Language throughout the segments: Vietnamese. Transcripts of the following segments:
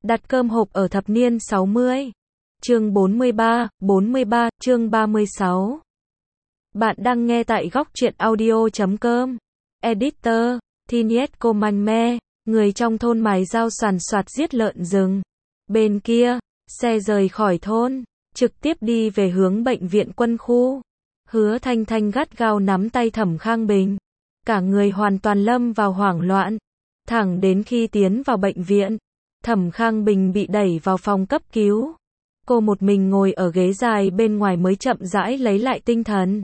Đặt cơm hộp ở thập niên 60. Chương 43, chương 36. Bạn đang nghe tại góc truyện audio.com. Editor, Thiniet Comanme, người trong thôn mài dao soàn soạt giết lợn rừng. Bên kia, xe rời khỏi thôn, trực tiếp đi về hướng bệnh viện quân khu. Hứa Thanh Thanh gắt gao nắm tay Thẩm Khang Bình. Cả người hoàn toàn lâm vào hoảng loạn. Thẳng đến khi tiến vào bệnh viện, Thẩm Khang Bình bị đẩy vào phòng cấp cứu. Cô một mình ngồi ở ghế dài bên ngoài mới chậm rãi lấy lại tinh thần.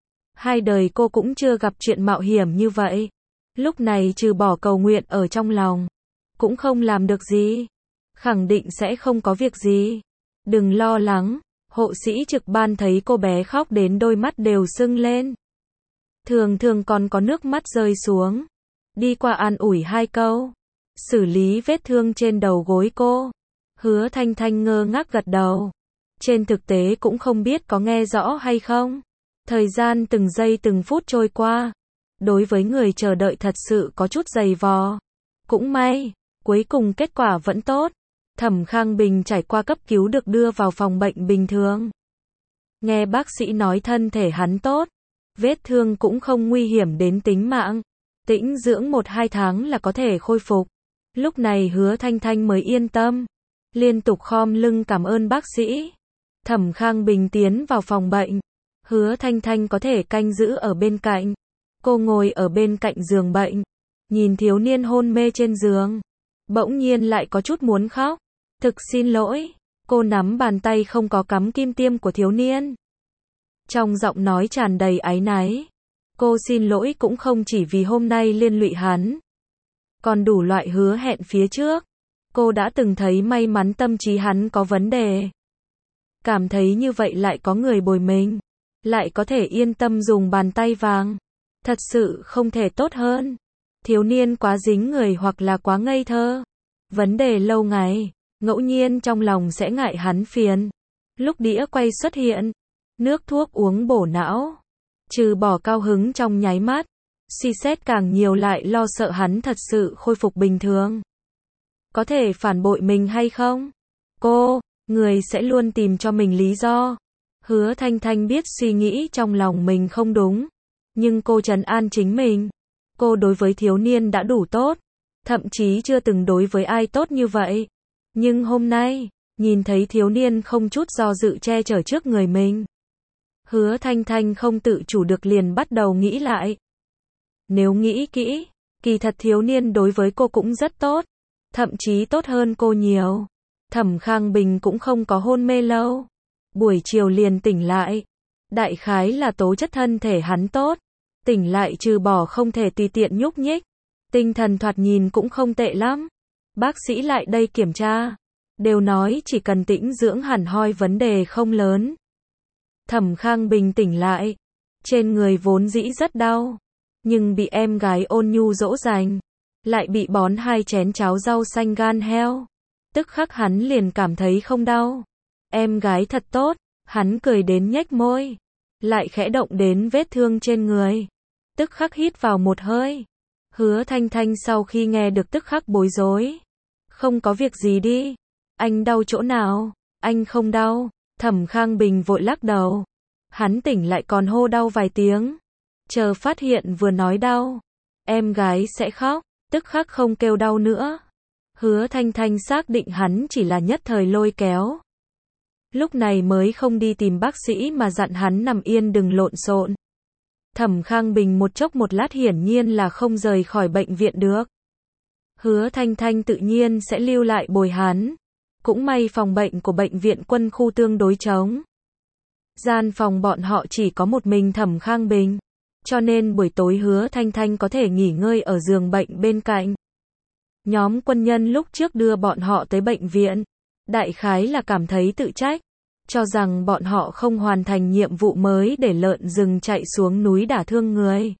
Hai đời cô cũng chưa gặp chuyện mạo hiểm như vậy. Lúc này trừ bỏ cầu nguyện ở trong lòng, cũng không làm được gì. Khẳng định sẽ không có việc gì. Đừng lo lắng. Hộ sĩ trực ban thấy cô bé khóc đến đôi mắt đều sưng lên. Thường thường còn có nước mắt rơi xuống. Đi qua an ủi hai câu. Xử lý vết thương trên đầu gối cô. Hứa Thanh Thanh ngơ ngác gật đầu. Trên thực tế cũng không biết có nghe rõ hay không. Thời gian từng giây từng phút trôi qua. Đối với người chờ đợi thật sự có chút dày vò. Cũng may, cuối cùng kết quả vẫn tốt. Thẩm Khang Bình trải qua cấp cứu được đưa vào phòng bệnh bình thường. Nghe bác sĩ nói thân thể hắn tốt. Vết thương cũng không nguy hiểm đến tính mạng. Tĩnh dưỡng 1-2 tháng là có thể khôi phục. Lúc này Hứa Thanh Thanh mới yên tâm. Liên tục khom lưng cảm ơn bác sĩ. Thẩm Khang Bình tiến vào phòng bệnh. Hứa Thanh Thanh có thể canh giữ ở bên cạnh. Cô ngồi ở bên cạnh giường bệnh. Nhìn thiếu niên hôn mê trên giường. Bỗng nhiên lại có chút muốn khóc. Thực xin lỗi. Cô nắm bàn tay không có cắm kim tiêm của thiếu niên. Trong giọng nói tràn đầy áy náy. Cô xin lỗi cũng không chỉ vì hôm nay liên lụy hắn. Còn đủ loại hứa hẹn phía trước. Cô đã từng thấy may mắn tâm trí hắn có vấn đề. Cảm thấy như vậy lại có người bồi mình. Lại có thể yên tâm dùng bàn tay vàng. Thật sự không thể tốt hơn. Thiếu niên quá dính người hoặc là quá ngây thơ. Vấn đề lâu ngày. Ngẫu nhiên trong lòng sẽ ngại hắn phiền. Lúc đĩa quay xuất hiện. Nước thuốc uống bổ não. Trừ bỏ cao hứng trong nháy mắt. Suy xét càng nhiều lại lo sợ hắn thật sự khôi phục bình thường. Có thể phản bội mình hay không? Người sẽ luôn tìm cho mình lý do. Hứa Thanh Thanh biết suy nghĩ trong lòng mình không đúng. Nhưng cô trấn an chính mình. Cô đối với thiếu niên đã đủ tốt. Thậm chí chưa từng đối với ai tốt như vậy. Nhưng hôm nay, nhìn thấy thiếu niên không chút do dự che chở trước người mình. Hứa Thanh Thanh không tự chủ được liền bắt đầu nghĩ lại. Nếu nghĩ kỹ, kỳ thật thiếu niên đối với cô cũng rất tốt. Thậm chí tốt hơn cô nhiều. Thẩm Khang Bình cũng không có hôn mê lâu. Buổi chiều liền tỉnh lại. Đại khái là tố chất thân thể hắn tốt. Tỉnh lại trừ bỏ không thể tùy tiện nhúc nhích. Tinh thần thoạt nhìn cũng không tệ lắm. Bác sĩ lại đây kiểm tra. Đều nói chỉ cần tĩnh dưỡng hẳn hoi vấn đề không lớn. Thẩm Khang Bình tỉnh lại. Trên người vốn dĩ rất đau. Nhưng bị em gái ôn nhu dỗ dành. Lại bị bón 2 chén cháo rau xanh gan heo. Tức khắc hắn liền cảm thấy không đau. Em gái thật tốt. Hắn cười đến nhếch môi. Lại khẽ động đến vết thương trên người. Tức khắc hít vào một hơi. Hứa Thanh Thanh sau khi nghe được tức khắc bối rối. Không có việc gì đi. Anh đau chỗ nào? Anh không đau. Thẩm Khang Bình vội lắc đầu. Hắn tỉnh lại còn hô đau vài tiếng. Chờ phát hiện vừa nói đau. Em gái sẽ khóc. Tức khắc không kêu đau nữa. Hứa Thanh Thanh xác định hắn chỉ là nhất thời lôi kéo. Lúc này mới không đi tìm bác sĩ mà dặn hắn nằm yên đừng lộn xộn. Thẩm Khang Bình một chốc một lát hiển nhiên là không rời khỏi bệnh viện được. Hứa Thanh Thanh tự nhiên sẽ lưu lại bồi hắn. Cũng may phòng bệnh của bệnh viện quân khu tương đối trống. Gian phòng bọn họ chỉ có một mình Thẩm Khang Bình. Cho nên buổi tối Hứa Thanh Thanh có thể nghỉ ngơi ở giường bệnh bên cạnh. Nhóm quân nhân lúc trước đưa bọn họ tới bệnh viện. Đại khái là cảm thấy tự trách. Cho rằng bọn họ không hoàn thành nhiệm vụ mới để lợn rừng chạy xuống núi đả thương người.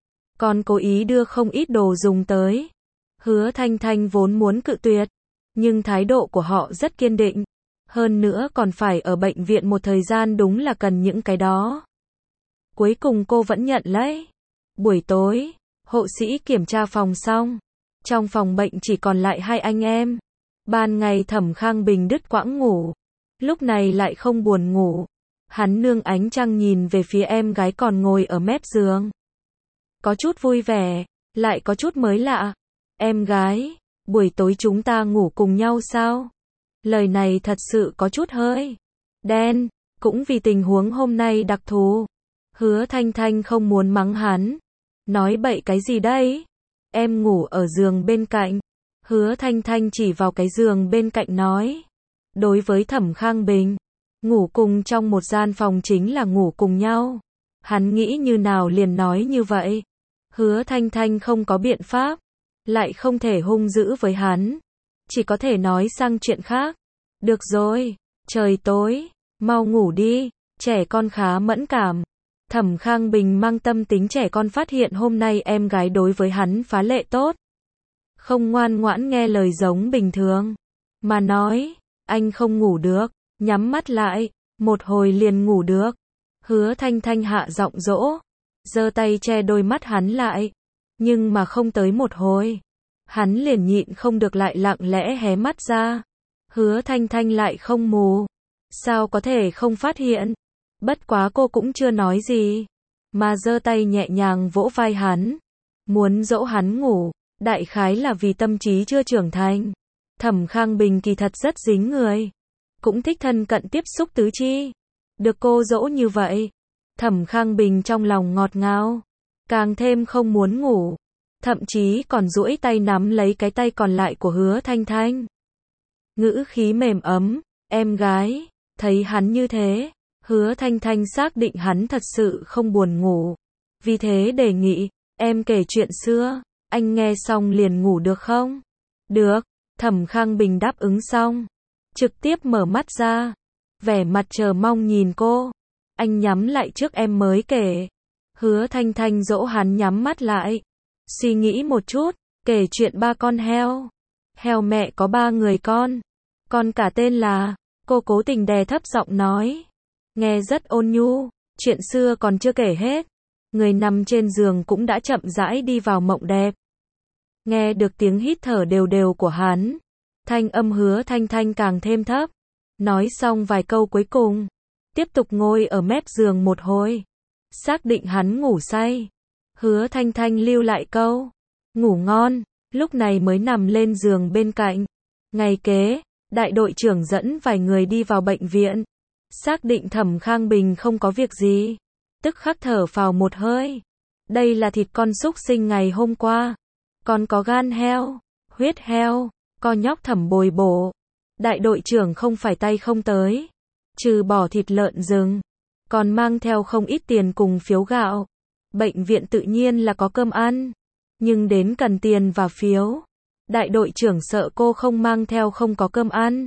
Còn cố ý đưa không ít đồ dùng tới. Hứa Thanh Thanh vốn muốn cự tuyệt. Nhưng thái độ của họ rất kiên định. Hơn nữa còn phải ở bệnh viện một thời gian đúng là cần những cái đó. Cuối cùng cô vẫn nhận lấy. Buổi tối, hộ sĩ kiểm tra phòng xong. Trong phòng bệnh chỉ còn lại 2 anh em. Ban ngày Thẩm Khang Bình đứt quãng ngủ, lúc này lại không buồn ngủ. Hắn nương ánh trăng nhìn về phía em gái còn ngồi ở mép giường. Có chút vui vẻ, lại có chút mới lạ. Em gái, buổi tối chúng ta ngủ cùng nhau sao? Lời này thật sự có chút hơi đen, cũng vì tình huống hôm nay đặc thù. Hứa Thanh Thanh không muốn mắng hắn. Nói bậy cái gì đấy? Em ngủ ở giường bên cạnh. Hứa Thanh Thanh chỉ vào cái giường bên cạnh nói. Đối với Thẩm Khang Bình, ngủ cùng trong một gian phòng chính là ngủ cùng nhau. Hắn nghĩ như nào liền nói như vậy. Hứa Thanh Thanh không có biện pháp, lại không thể hung dữ với hắn, chỉ có thể nói sang chuyện khác. Được rồi, trời tối, mau ngủ đi, trẻ con khá mẫn cảm. Thẩm Khang Bình mang tâm tính trẻ con phát hiện hôm nay em gái đối với hắn phá lệ tốt. Không ngoan ngoãn nghe lời giống bình thường, mà nói, anh không ngủ được, nhắm mắt lại, một hồi liền ngủ được. Hứa Thanh Thanh hạ giọng dỗ, giơ tay che đôi mắt hắn lại, nhưng mà không tới một hồi, hắn liền nhịn không được lại lặng lẽ hé mắt ra. Hứa Thanh Thanh lại không mù, sao có thể không phát hiện? Bất quá cô cũng chưa nói gì, mà giơ tay nhẹ nhàng vỗ vai hắn, muốn dỗ hắn ngủ, đại khái là vì tâm trí chưa trưởng thành. Thẩm Khang Bình kỳ thật rất dính người, cũng thích thân cận tiếp xúc tứ chi. Được cô dỗ như vậy, Thẩm Khang Bình trong lòng ngọt ngào, càng thêm không muốn ngủ, thậm chí còn duỗi tay nắm lấy cái tay còn lại của Hứa Thanh Thanh. Ngữ khí mềm ấm, em gái, thấy hắn như thế, Hứa Thanh Thanh xác định hắn thật sự không buồn ngủ, vì thế đề nghị, em kể chuyện xưa, anh nghe xong liền ngủ được không? Được, Thẩm Khang Bình đáp ứng xong, trực tiếp mở mắt ra, vẻ mặt chờ mong nhìn cô. Anh nhắm lại trước em mới kể. Hứa Thanh Thanh dỗ hắn nhắm mắt lại, suy nghĩ một chút, kể chuyện ba con heo. Heo mẹ có 3 người con cả tên là, cô cố tình đè thấp giọng nói, nghe rất ôn nhu, chuyện xưa còn chưa kể hết. Người nằm trên giường cũng đã chậm rãi đi vào mộng đẹp. Nghe được tiếng hít thở đều đều của hắn, thanh âm Hứa Thanh Thanh càng thêm thấp. Nói xong vài câu cuối cùng, tiếp tục ngồi ở mép giường một hồi, xác định hắn ngủ say. Hứa Thanh Thanh lưu lại câu, ngủ ngon, lúc này mới nằm lên giường bên cạnh. Ngày kế, đại đội trưởng dẫn vài người đi vào bệnh viện, xác định Thẩm Khang Bình không có việc gì, tức khắc thở phào một hơi. Đây là thịt con súc sinh ngày hôm qua, còn có gan heo, huyết heo, co nhóc Thẩm bồi bổ. Đại đội trưởng không phải tay không tới, trừ bỏ thịt lợn rừng, còn mang theo không ít tiền cùng phiếu gạo. Bệnh viện tự nhiên là có cơm ăn, nhưng đến cần tiền và phiếu, đại đội trưởng sợ cô không mang theo không có cơm ăn.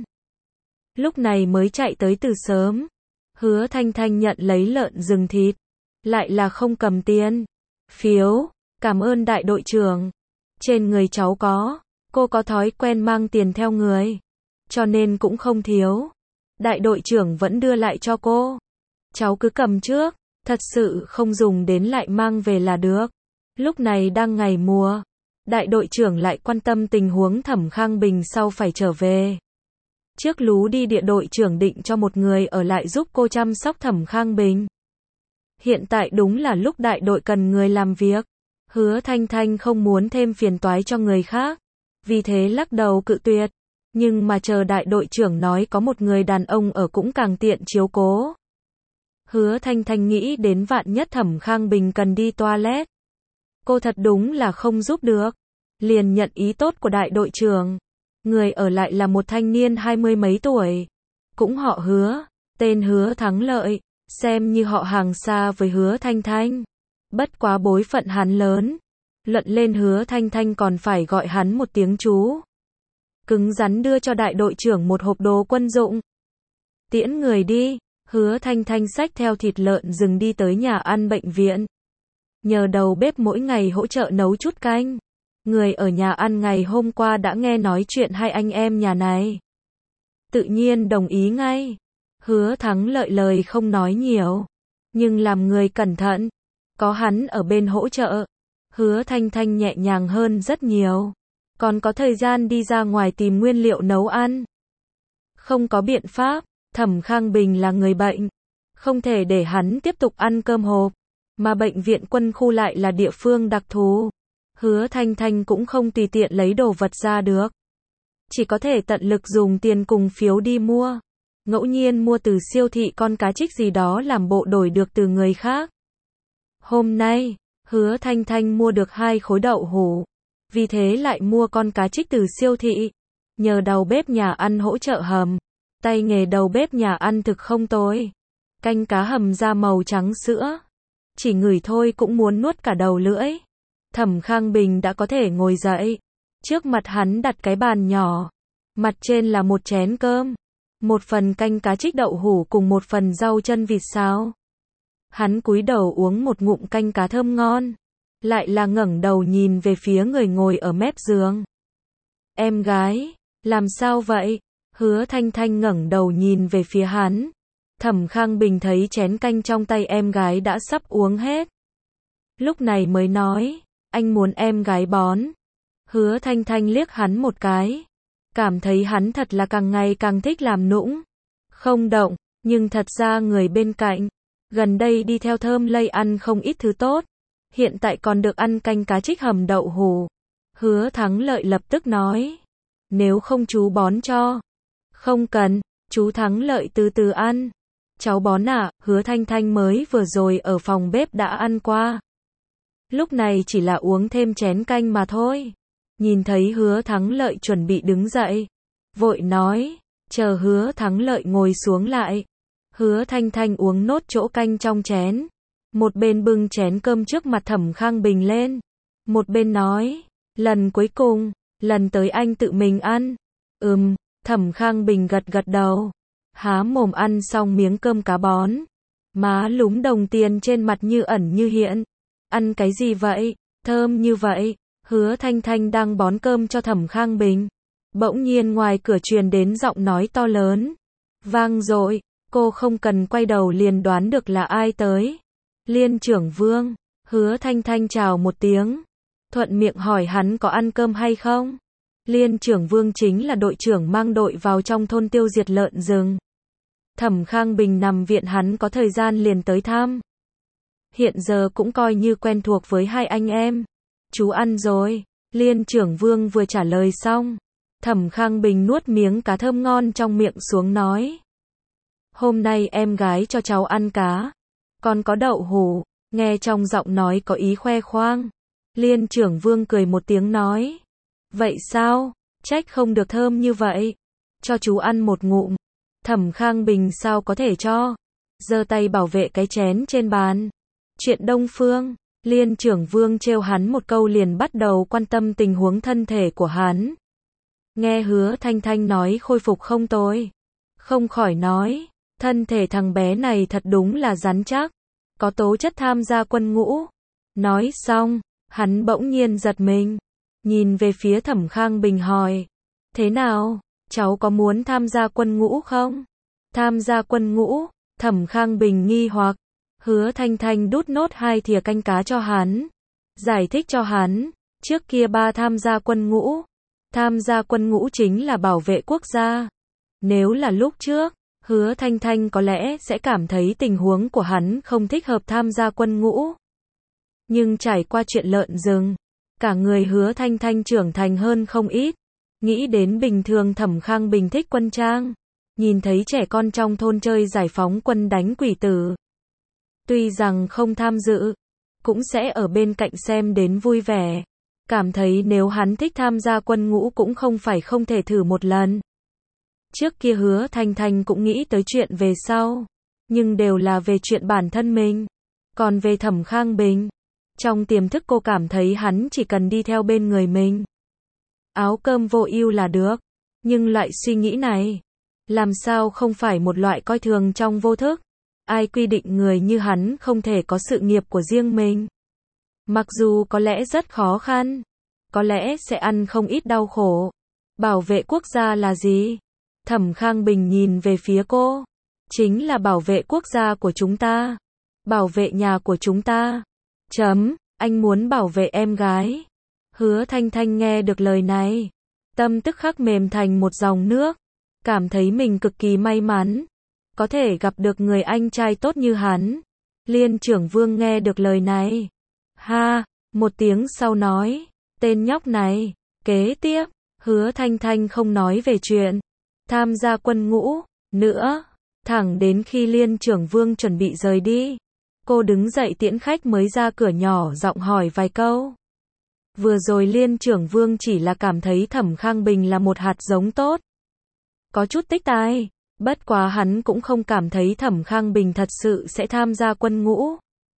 Lúc này mới chạy tới từ sớm. Hứa Thanh Thanh nhận lấy lợn rừng thịt, lại là không cầm tiền, phiếu, cảm ơn đại đội trưởng. Trên người cháu có, cô có thói quen mang tiền theo người, cho nên cũng không thiếu. Đại đội trưởng vẫn đưa lại cho cô. Cháu cứ cầm trước, thật sự không dùng đến lại mang về là được. Lúc này đang ngày mùa, đại đội trưởng lại quan tâm tình huống Thẩm Khang Bình sau phải trở về. Trước lú đi địa đội trưởng định cho một người ở lại giúp cô chăm sóc Thẩm Khang Bình. Hiện tại đúng là lúc đại đội cần người làm việc. Hứa Thanh Thanh không muốn thêm phiền toái cho người khác, vì thế lắc đầu cự tuyệt. Nhưng mà chờ đại đội trưởng nói có một người đàn ông ở cũng càng tiện chiếu cố. Hứa Thanh Thanh nghĩ đến vạn nhất Thẩm Khang Bình cần đi toilet, cô thật đúng là không giúp được, liền nhận ý tốt của đại đội trưởng. Người ở lại là một thanh niên 20 mấy tuổi, cũng họ Hứa, tên Hứa Thắng Lợi, xem như họ hàng xa với Hứa Thanh Thanh. Bất quá bối phận hắn lớn, luận lên Hứa Thanh Thanh còn phải gọi hắn một tiếng chú. Cứng rắn đưa cho đại đội trưởng một hộp đồ quân dụng. Tiễn người đi, Hứa Thanh Thanh xách theo thịt lợn rừng đi tới nhà ăn bệnh viện. Nhờ đầu bếp mỗi ngày hỗ trợ nấu chút canh. Người ở nhà ăn ngày hôm qua đã nghe nói chuyện hai anh em nhà này, tự nhiên đồng ý ngay. Hứa Thắng Lợi lời không nói nhiều, nhưng làm người cẩn thận, có hắn ở bên hỗ trợ, Hứa Thanh Thanh nhẹ nhàng hơn rất nhiều. còn có thời gian đi ra ngoài tìm nguyên liệu nấu ăn. Không có biện pháp, Thẩm Khang Bình là người bệnh, không thể để hắn tiếp tục ăn cơm hộp, mà bệnh viện quân khu lại là địa phương đặc thù. Hứa Thanh Thanh cũng không tùy tiện lấy đồ vật ra được. Chỉ có thể tận lực dùng tiền cùng phiếu đi mua. Ngẫu nhiên mua từ siêu thị con cá trích gì đó làm bộ đổi được từ người khác. Hôm nay, Hứa Thanh Thanh mua được 2 khối đậu hũ. Vì thế lại mua con cá trích từ siêu thị. Nhờ đầu bếp nhà ăn hỗ trợ hầm. Tay nghề đầu bếp nhà ăn thực không tồi. Canh cá hầm ra màu trắng sữa. Chỉ ngửi thôi cũng muốn nuốt cả đầu lưỡi. Thẩm Khang Bình đã có thể ngồi dậy. Trước mặt hắn đặt cái bàn nhỏ. Mặt trên là một chén cơm. Một phần canh cá trích đậu hũ cùng một phần rau chân vịt xào. Hắn cúi đầu uống một ngụm canh cá thơm ngon. Lại là ngẩng đầu nhìn về phía người ngồi ở mép giường. Em gái, làm sao vậy? Hứa Thanh Thanh ngẩng đầu nhìn về phía hắn. Thẩm Khang Bình thấy chén canh trong tay em gái đã sắp uống hết. Lúc này mới nói, anh muốn em gái bón. Hứa Thanh Thanh liếc hắn một cái. Cảm thấy hắn thật là càng ngày càng thích làm nũng. Không động, nhưng thật ra người bên cạnh. Gần đây đi theo Thơm Lây ăn không ít thứ tốt. Hiện tại còn được ăn canh cá trích hầm đậu hũ. Hứa Thắng Lợi lập tức nói. Nếu không chú bón cho. Không cần, chú Thắng Lợi từ từ ăn. Cháu bón à, Hứa Thanh Thanh mới vừa rồi ở phòng bếp đã ăn qua. Lúc này chỉ là uống thêm chén canh mà thôi. Nhìn thấy Hứa Thắng Lợi chuẩn bị đứng dậy. Vội nói, chờ Hứa Thắng Lợi ngồi xuống lại. Hứa Thanh Thanh uống nốt chỗ canh trong chén. Một bên bưng chén cơm trước mặt Thẩm Khang Bình lên. Một bên nói, lần cuối cùng, lần tới anh tự mình ăn. Thẩm Khang Bình gật gật đầu. Há mồm ăn xong miếng cơm cá bón. Má lúm đồng tiền trên mặt như ẩn như hiện. Ăn cái gì vậy? Thơm như vậy. Hứa Thanh Thanh đang bón cơm cho Thẩm Khang Bình. Bỗng nhiên ngoài cửa truyền đến giọng nói to lớn. Vang dội, cô không cần quay đầu liền đoán được là ai tới. Liên trưởng Vương. Hứa Thanh Thanh chào một tiếng. Thuận miệng hỏi hắn có ăn cơm hay không. Liên trưởng Vương chính là đội trưởng mang đội vào trong thôn tiêu diệt lợn rừng. Thẩm Khang Bình nằm viện hắn có thời gian liền tới thăm. Hiện giờ cũng coi như quen thuộc với hai anh em. Chú ăn rồi. Liên trưởng Vương vừa trả lời xong. Thẩm Khang Bình nuốt miếng cá thơm ngon trong miệng xuống nói. Hôm nay em gái cho cháu ăn cá. Còn có đậu hũ. Nghe trong giọng nói có ý khoe khoang. Liên trưởng Vương cười một tiếng nói. Vậy sao? Trách không được thơm như vậy. Cho chú ăn một ngụm. Thẩm Khang Bình sao có thể cho. Giơ tay bảo vệ cái chén trên bàn. Chuyện Đông Phương. Liên trưởng Vương trêu hắn một câu liền bắt đầu quan tâm tình huống thân thể của hắn. Nghe Hứa Thanh Thanh nói khôi phục không tồi. Không khỏi nói. Thân thể thằng bé này thật đúng là rắn chắc. Có tố chất tham gia quân ngũ. Nói xong, hắn bỗng nhiên giật mình. Nhìn về phía Thẩm Khang Bình hỏi. Thế nào? Cháu có muốn tham gia quân ngũ không? Tham gia quân ngũ? Thẩm Khang Bình nghi hoặc. Hứa Thanh Thanh đút nốt 2 thìa canh cá cho hắn. Giải thích cho hắn. Trước kia ba tham gia quân ngũ. Tham gia quân ngũ chính là bảo vệ quốc gia. Nếu là lúc trước, Hứa Thanh Thanh có lẽ sẽ cảm thấy tình huống của hắn không thích hợp tham gia quân ngũ. Nhưng trải qua chuyện lợn rừng, cả người Hứa Thanh Thanh trưởng thành hơn không ít. Nghĩ đến bình thường Thẩm Khang Bình thích quân trang. Nhìn thấy trẻ con trong thôn chơi giải phóng quân đánh quỷ tử. Tuy rằng không tham dự, cũng sẽ ở bên cạnh xem đến vui vẻ. Cảm thấy nếu hắn thích tham gia quân ngũ cũng không phải không thể thử một lần. Trước kia Hứa Thanh Thanh cũng nghĩ tới chuyện về sau. Nhưng đều là về chuyện bản thân mình. Còn về Thẩm Khang Bình, trong tiềm thức cô cảm thấy hắn chỉ cần đi theo bên người mình. Áo cơm vô ưu là được. Nhưng loại suy nghĩ này, làm sao không phải một loại coi thường trong vô thức. Ai quy định người như hắn không thể có sự nghiệp của riêng mình. Mặc dù có lẽ rất khó khăn, có lẽ sẽ ăn không ít đau khổ. Bảo vệ quốc gia là gì? Thẩm Khang Bình nhìn về phía cô. Chính là bảo vệ quốc gia của chúng ta. Bảo vệ nhà của chúng ta. Anh muốn bảo vệ em gái. Hứa Thanh Thanh nghe được lời này, tâm tức khắc mềm thành một dòng nước, cảm thấy mình cực kỳ may mắn, có thể gặp được người anh trai tốt như hắn. Liên trưởng Vương nghe được lời này, ha, một tiếng sau nói, tên nhóc này. Kế tiếp, Hứa Thanh Thanh không nói về chuyện tham gia quân ngũ nữa, thẳng đến khi Liên trưởng Vương chuẩn bị rời đi, cô đứng dậy tiễn khách mới ra cửa nhỏ giọng hỏi vài câu. Vừa rồi Liên trưởng Vương chỉ là cảm thấy Thẩm Khang Bình là một hạt giống tốt, có chút tích tai, bất quá hắn cũng không cảm thấy Thẩm Khang Bình thật sự sẽ tham gia quân ngũ.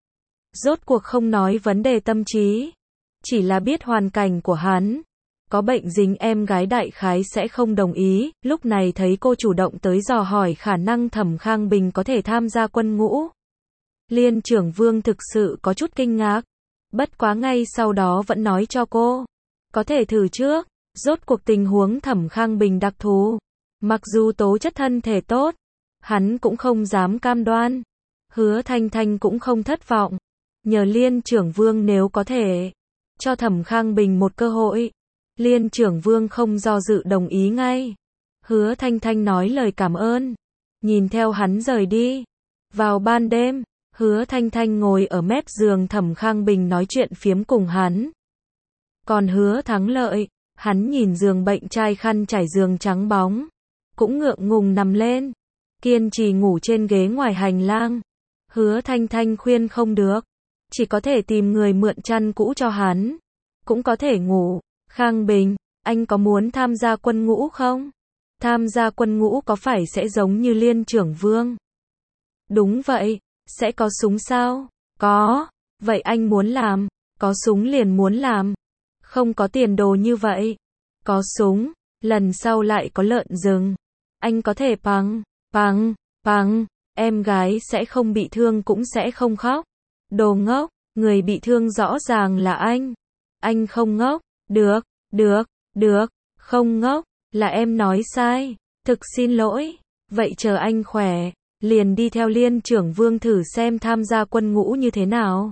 Rốt cuộc không nói vấn đề tâm trí, chỉ là biết hoàn cảnh của hắn, có bệnh dính em gái đại khái sẽ không đồng ý, lúc này thấy cô chủ động tới dò hỏi khả năng Thẩm Khang Bình có thể tham gia quân ngũ. Liên trưởng Vương thực sự có chút kinh ngạc, bất quá ngay sau đó vẫn nói cho cô, có thể thử trước, rốt cuộc tình huống Thẩm Khang Bình đặc thù, mặc dù tố chất thân thể tốt, hắn cũng không dám cam đoan. Hứa Thanh Thanh cũng không thất vọng, nhờ Liên trưởng Vương nếu có thể cho Thẩm Khang Bình một cơ hội. Liên trưởng Vương không do dự đồng ý ngay. Hứa Thanh Thanh nói lời cảm ơn, nhìn theo hắn rời đi. Vào ban đêm, Hứa Thanh Thanh ngồi ở mép giường Thẩm Khang Bình nói chuyện phiếm cùng hắn. Còn Hứa Thắng Lợi, hắn nhìn giường bệnh trai khăn trải giường trắng bóng, cũng ngượng ngùng nằm lên, kiên trì ngủ trên ghế ngoài hành lang. Hứa Thanh Thanh khuyên không được, chỉ có thể tìm người mượn chăn cũ cho hắn, cũng có thể ngủ. Khang Bình, anh có muốn tham gia quân ngũ không? Tham gia quân ngũ có phải sẽ giống như Liên trưởng Vương? Đúng vậy, sẽ có súng sao? Có, vậy anh muốn làm, có súng liền muốn làm. Không có tiền đồ như vậy. Có súng, lần sau lại có lợn rừng. Anh có thể bằng, em gái sẽ không bị thương cũng sẽ không khóc. Đồ ngốc, người bị thương rõ ràng là anh. Anh không ngốc. Được, không ngốc, là em nói sai, thực xin lỗi, vậy chờ anh khỏe, liền đi theo Liên trưởng Vương thử xem tham gia quân ngũ như thế nào.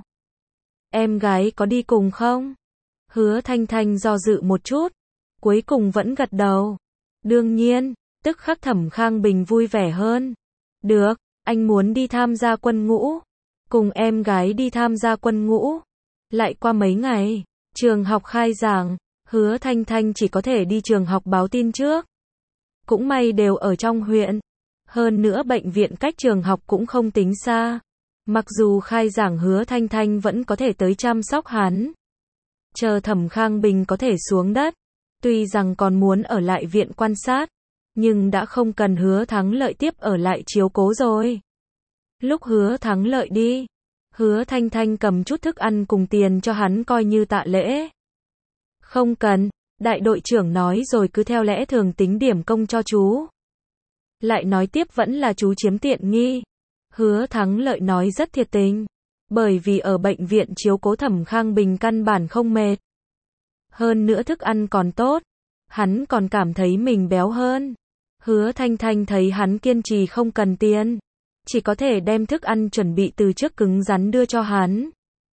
Em gái có đi cùng không? Hứa Thanh Thanh do dự một chút, cuối cùng vẫn gật đầu. Đương nhiên, tức khắc Thẩm Khang Bình vui vẻ hơn. Được, anh muốn đi tham gia quân ngũ, cùng em gái đi tham gia quân ngũ. Lại qua mấy ngày, trường học khai giảng, Hứa Thanh Thanh chỉ có thể đi trường học báo tin trước. Cũng may đều ở trong huyện. Hơn nữa bệnh viện cách trường học cũng không tính xa. Mặc dù khai giảng Hứa Thanh Thanh vẫn có thể tới chăm sóc hắn. Chờ Thẩm Khang Bình có thể xuống đất. Tuy rằng còn muốn ở lại viện quan sát, nhưng đã không cần Hứa Thắng Lợi tiếp ở lại chiếu cố rồi. Lúc Hứa Thắng Lợi đi, Hứa Thanh Thanh cầm chút thức ăn cùng tiền cho hắn coi như tạ lễ. Không cần, đại đội trưởng nói rồi cứ theo lẽ thường tính điểm công cho chú. Lại nói tiếp vẫn là chú chiếm tiện nghi. Hứa Thắng Lợi nói rất thiệt tình, bởi vì ở bệnh viện chiếu cố Thẩm Khang Bình căn bản không mệt. Hơn nữa thức ăn còn tốt, hắn còn cảm thấy mình béo hơn. Hứa Thanh Thanh thấy hắn kiên trì không cần tiền, chỉ có thể đem thức ăn chuẩn bị từ trước cứng rắn đưa cho hắn.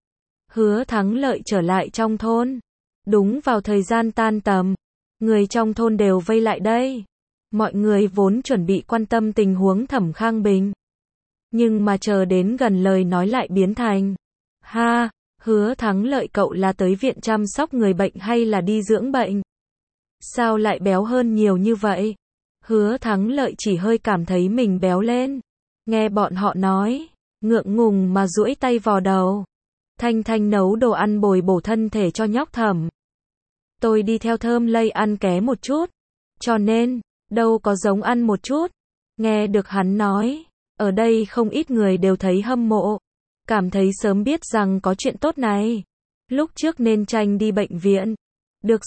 Hứa Thắng Lợi trở lại trong thôn. Đúng vào thời gian tan tầm, người trong thôn đều vây lại đây. Mọi người vốn chuẩn bị quan tâm tình huống Thẩm Khang Bình. Nhưng mà chờ đến gần lời nói lại biến thành, ha, Hứa Thắng Lợi cậu là tới viện chăm sóc người bệnh hay là đi dưỡng bệnh? Sao lại béo hơn nhiều như vậy? Hứa Thắng Lợi chỉ hơi cảm thấy mình béo lên. Nghe bọn họ nói, ngượng ngùng mà duỗi tay vò đầu. Thanh Thanh nấu đồ ăn bồi bổ thân thể cho nhóc Thẩm. Tôi đi theo Thơm Lây ăn ké một chút, cho nên, đâu có giống ăn một chút. Nghe được hắn nói, ở đây không ít người đều thấy hâm mộ, cảm thấy sớm biết rằng có chuyện tốt này. Lúc trước nên tranh đi bệnh viện. Được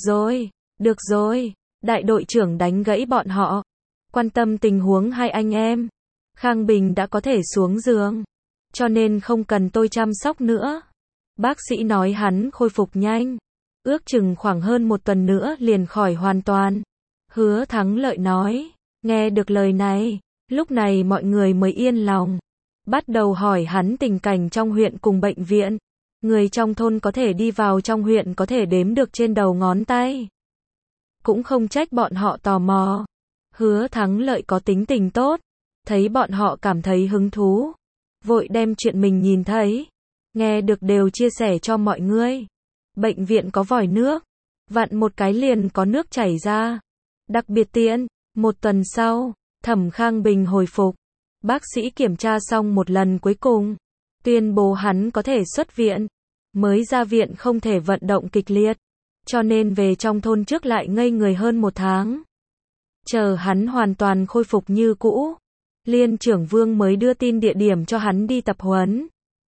rồi, đại đội trưởng đánh gãy bọn họ. Quan tâm tình huống hai anh em. Khang Bình đã có thể xuống giường, cho nên không cần tôi chăm sóc nữa. Bác sĩ nói hắn khôi phục nhanh, ước chừng khoảng hơn một tuần nữa liền khỏi hoàn toàn. Hứa Thắng Lợi nói, nghe được lời này, lúc này mọi người mới yên lòng. Bắt đầu hỏi hắn tình cảnh trong huyện cùng bệnh viện. Người trong thôn có thể đi vào trong huyện có thể đếm được trên đầu ngón tay. Cũng không trách bọn họ tò mò. Hứa Thắng Lợi có tính tình tốt, thấy bọn họ cảm thấy hứng thú, vội đem chuyện mình nhìn thấy, nghe được đều chia sẻ cho mọi người. Bệnh viện có vòi nước, vặn một cái liền có nước chảy ra. Đặc biệt tiện, 1 tuần sau, Thẩm Khang Bình hồi phục. Bác sĩ kiểm tra xong một lần cuối cùng, tuyên bố hắn có thể xuất viện. Mới ra viện không thể vận động kịch liệt, cho nên về trong thôn trước lại ngây người hơn 1 tháng. Chờ hắn hoàn toàn khôi phục như cũ, Liên trưởng Vương mới đưa tin địa điểm cho hắn đi tập huấn.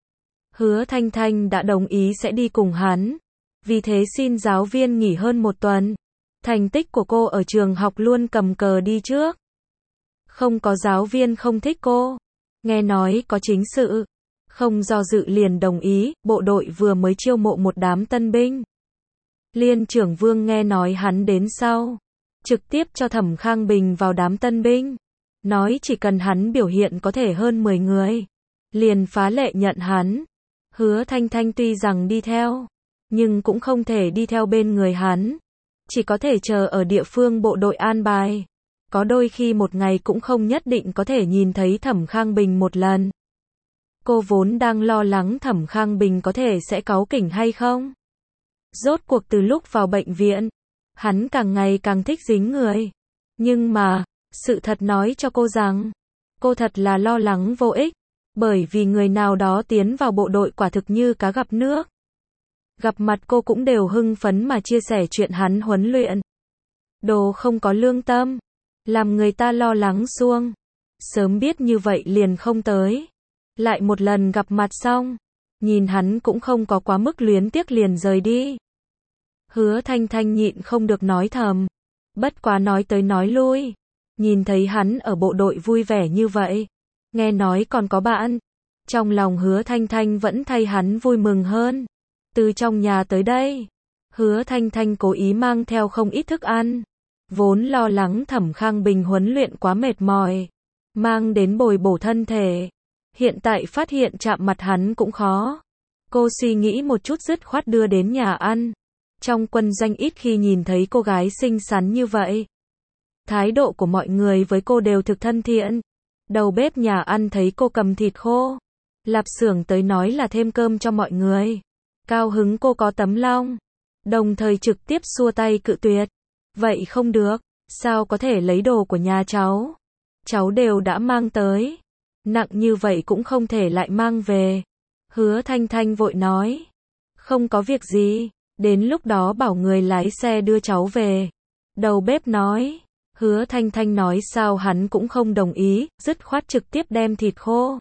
Hứa Thanh Thanh đã đồng ý sẽ đi cùng hắn, vì thế xin giáo viên nghỉ hơn 1 tuần. Thành tích của cô ở trường học luôn cầm cờ đi trước. Không có giáo viên không thích cô. Nghe nói có chính sự, không do dự liền đồng ý. Bộ đội vừa mới chiêu mộ một đám tân binh. Liên trưởng Vương nghe nói hắn đến sau, trực tiếp cho Thẩm Khang Bình vào đám tân binh. Nói chỉ cần hắn biểu hiện có thể hơn 10 người, liền phá lệ nhận hắn. Hứa Thanh Thanh tuy rằng đi theo, nhưng cũng không thể đi theo bên người hắn. Chỉ có thể chờ ở địa phương bộ đội an bài. Có đôi khi một ngày cũng không nhất định có thể nhìn thấy Thẩm Khang Bình một lần. Cô vốn đang lo lắng Thẩm Khang Bình có thể sẽ cáu kỉnh hay không. Rốt cuộc từ lúc vào bệnh viện, hắn càng ngày càng thích dính người. Nhưng mà, sự thật nói cho cô rằng, cô thật là lo lắng vô ích. Bởi vì người nào đó tiến vào bộ đội quả thực như cá gặp nước. Gặp mặt cô cũng đều hưng phấn mà chia sẻ chuyện hắn huấn luyện. Đồ không có lương tâm, làm người ta lo lắng suông. Sớm biết như vậy liền không tới. Lại một lần gặp mặt xong, nhìn hắn cũng không có quá mức luyến tiếc liền rời đi. Hứa Thanh Thanh nhịn không được nói thầm. Bất quá nói tới nói lui, nhìn thấy hắn ở bộ đội vui vẻ như vậy, nghe nói còn có bạn, trong lòng Hứa Thanh Thanh vẫn thay hắn vui mừng hơn. Từ trong nhà tới đây, Hứa Thanh Thanh cố ý mang theo không ít thức ăn. Vốn lo lắng Thẩm Khang Bình huấn luyện quá mệt mỏi, mang đến bồi bổ thân thể. Hiện tại phát hiện chạm mặt hắn cũng khó. Cô suy nghĩ một chút dứt khoát đưa đến nhà ăn. Trong quân doanh ít khi nhìn thấy cô gái xinh xắn như vậy. Thái độ của mọi người với cô đều thực thân thiện. Đầu bếp nhà ăn thấy cô cầm thịt khô, lạp xưởng tới nói là thêm cơm cho mọi người. Cao hứng cô có tấm lòng, đồng thời trực tiếp xua tay cự tuyệt. Vậy không được, sao có thể lấy đồ của nhà cháu? Cháu đều đã mang tới, nặng như vậy cũng không thể lại mang về. Hứa Thanh Thanh vội nói, không có việc gì, đến lúc đó bảo người lái xe đưa cháu về. Đầu bếp nói, Hứa Thanh Thanh nói sao hắn cũng không đồng ý, dứt khoát trực tiếp đem thịt khô,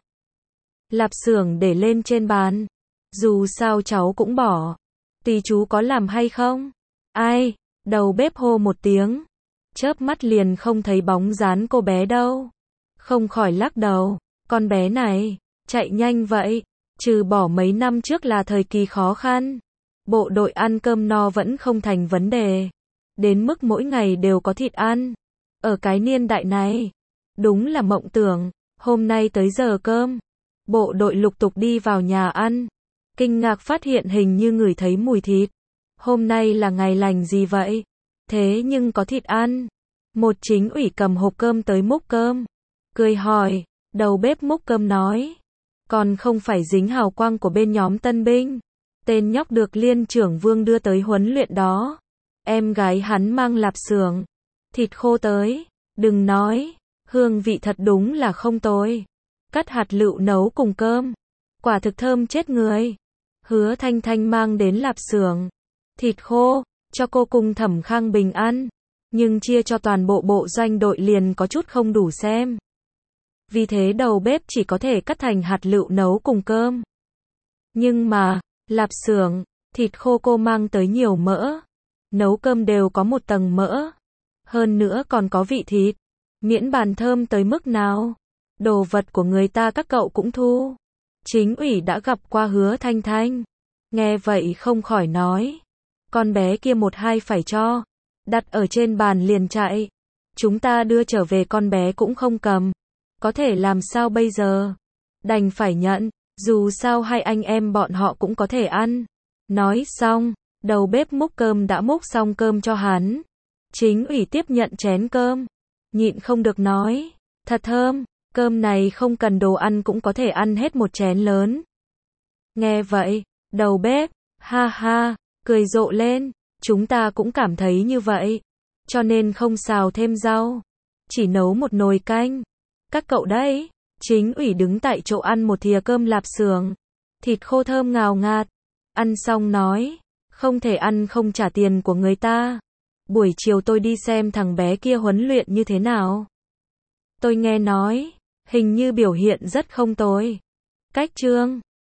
lạp xưởng để lên trên bàn. Dù sao cháu cũng bỏ, tùy chú có làm hay không? Ai? Đầu bếp hô một tiếng, chớp mắt liền không thấy bóng dáng cô bé đâu. Không khỏi lắc đầu, con bé này, chạy nhanh vậy, trừ bỏ mấy năm trước là thời kỳ khó khăn. Bộ đội ăn cơm no vẫn không thành vấn đề, đến mức mỗi ngày đều có thịt ăn. Ở cái niên đại này, đúng là mộng tưởng. Hôm nay tới giờ cơm, bộ đội lục tục đi vào nhà ăn. Kinh ngạc phát hiện hình như ngửi thấy mùi thịt. Hôm nay là ngày lành gì vậy? Thế nhưng có thịt ăn. Một chính ủy cầm hộp cơm tới múc cơm. Cười hỏi, đầu bếp múc cơm nói. Còn không phải dính hào quang của bên nhóm tân binh. Tên nhóc được Liên trưởng Vương đưa tới huấn luyện đó. Em gái hắn mang lạp xưởng, thịt khô tới. Đừng nói, hương vị thật đúng là không tồi. Cắt hạt lựu nấu cùng cơm, quả thực thơm chết người. Hứa Thanh Thanh mang đến lạp xưởng, thịt khô, cho cô cùng Thẩm Khang Bình ăn. Nhưng chia cho toàn bộ bộ doanh đội liền có chút không đủ xem. Vì thế đầu bếp chỉ có thể cắt thành hạt lựu nấu cùng cơm. Nhưng mà, lạp xưởng, thịt khô cô mang tới nhiều mỡ. Nấu cơm đều có một tầng mỡ. Hơn nữa còn có vị thịt. Miễn bàn thơm tới mức nào. Đồ vật của người ta các cậu cũng thu. Chính ủy đã gặp qua Hứa Thanh Thanh. Nghe vậy không khỏi nói. Con bé kia một hai phải cho. Đặt ở trên bàn liền chạy. Chúng ta đưa trở về con bé cũng không cầm. Có thể làm sao bây giờ? Đành phải nhận. Dù sao hai anh em bọn họ cũng có thể ăn. Nói xong, đầu bếp múc cơm đã múc xong cơm cho hắn. Chính ủy tiếp nhận chén cơm, nhịn không được nói, thật thơm, cơm này không cần đồ ăn cũng có thể ăn hết một chén lớn. Nghe vậy, đầu bếp, ha ha, cười rộ lên, chúng ta cũng cảm thấy như vậy, cho nên không xào thêm rau, chỉ nấu một nồi canh. Các cậu đấy, chính ủy đứng tại chỗ ăn một thìa cơm lạp xưởng, thịt khô thơm ngào ngạt, ăn xong nói, không thể ăn không trả tiền của người ta. Buổi chiều tôi đi xem thằng bé kia huấn luyện như thế nào. Tôi nghe nói, hình như biểu hiện rất không tồi. Cách trương